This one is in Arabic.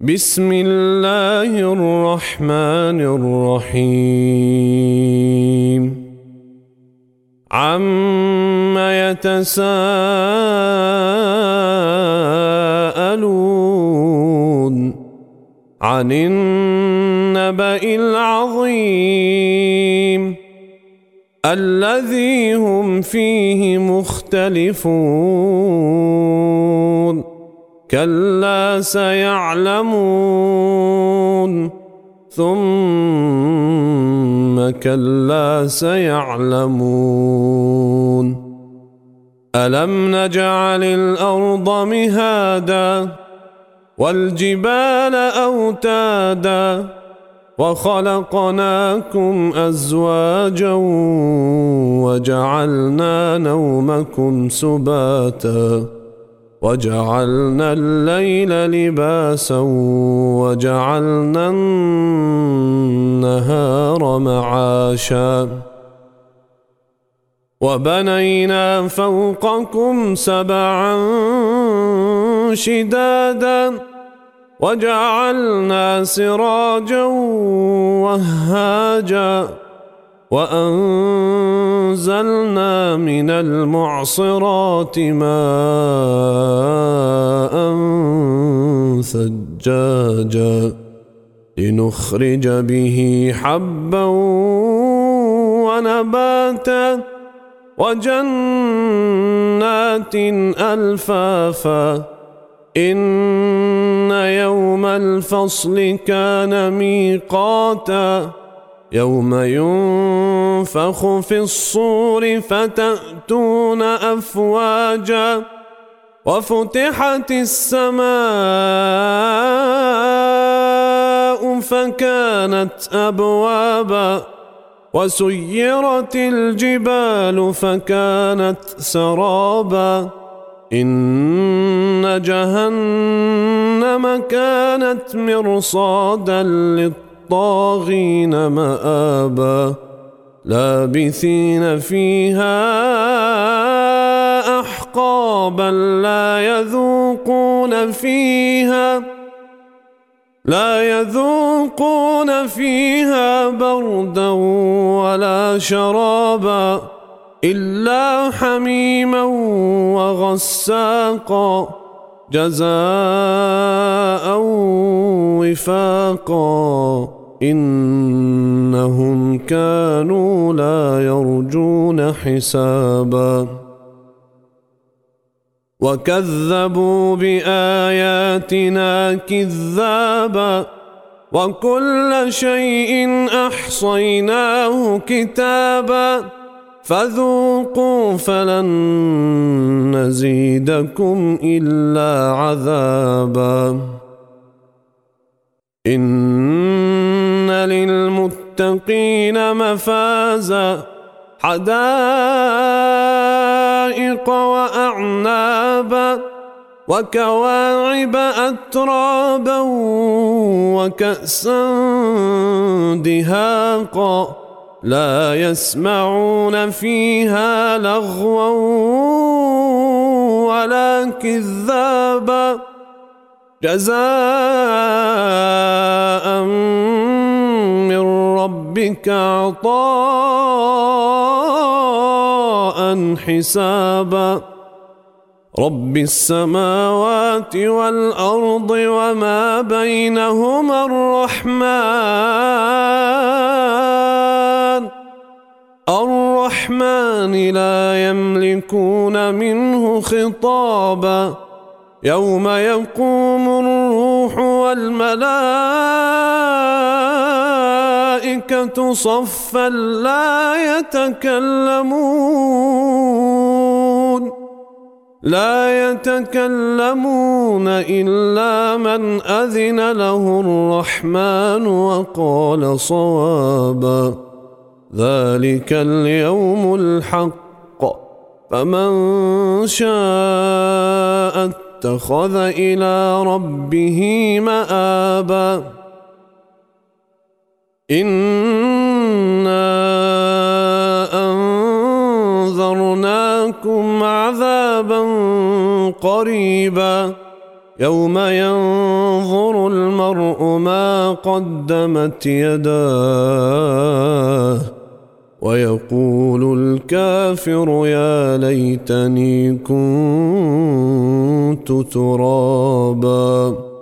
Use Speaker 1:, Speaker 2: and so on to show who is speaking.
Speaker 1: بسم الله الرحمن الرحيم عم يتساءلون عن النبأ العظيم الذي هم فيه مختلفون كلا سيعلمون ثم كلا سيعلمون ألم نجعل الأرض مهادا والجبال أوتادا وخلقناكم أزواجا وجعلنا نومكم سباتا وجعلنا الليل لباسا وجعلنا النهار معاشا وبنينا فوقكم سبعا شدادا وجعلنا سراجا وهاجا وأنزلنا من المعصرات ماء ثجاجا لنخرج به حبا ونباتا وجنات ألفافا إن يوم الفصل كان ميقاتا يوم ينفخ في الصور فتأتون أفواجا وفتحت السماء فكانت أبوابا وسيرت الجبال فكانت سرابا إن جهنم كانت مرصادا للطاغين مآبا لابثين فيها أحقابا لا يذوقون فيها بردا ولا شرابا إلا حميما وغساقا جزاء وفاقا إنهم كانوا لا يرجون حسابا وكذبوا بآياتنا كذابا وكل شيء أحصيناه كتابا فذوقوا فلن نزيدكم إلا عذابا إن للمتقين مفازا حدائق وأعنابا وكواعب أترابا وكأسا دهاقا لا يسمعون فيها لغوا ولا كذابا جزاء من ربك عطاء حسابا رب السماوات والأرض وما بينهما الرحمن لا يملكون منه خطابا يوم يقوم الروح والملائكة صفا لا يتكلمون إلا من أذن له الرحمن وقال صوابا ذلك اليوم الحق فمن شاء اتخذ إلى ربه مآبا إنا أنذرناكم عذابا قريبا يوم ينظر المرء ما قدمت يداه ويقول الكافر يا ليتني كنت ترابا.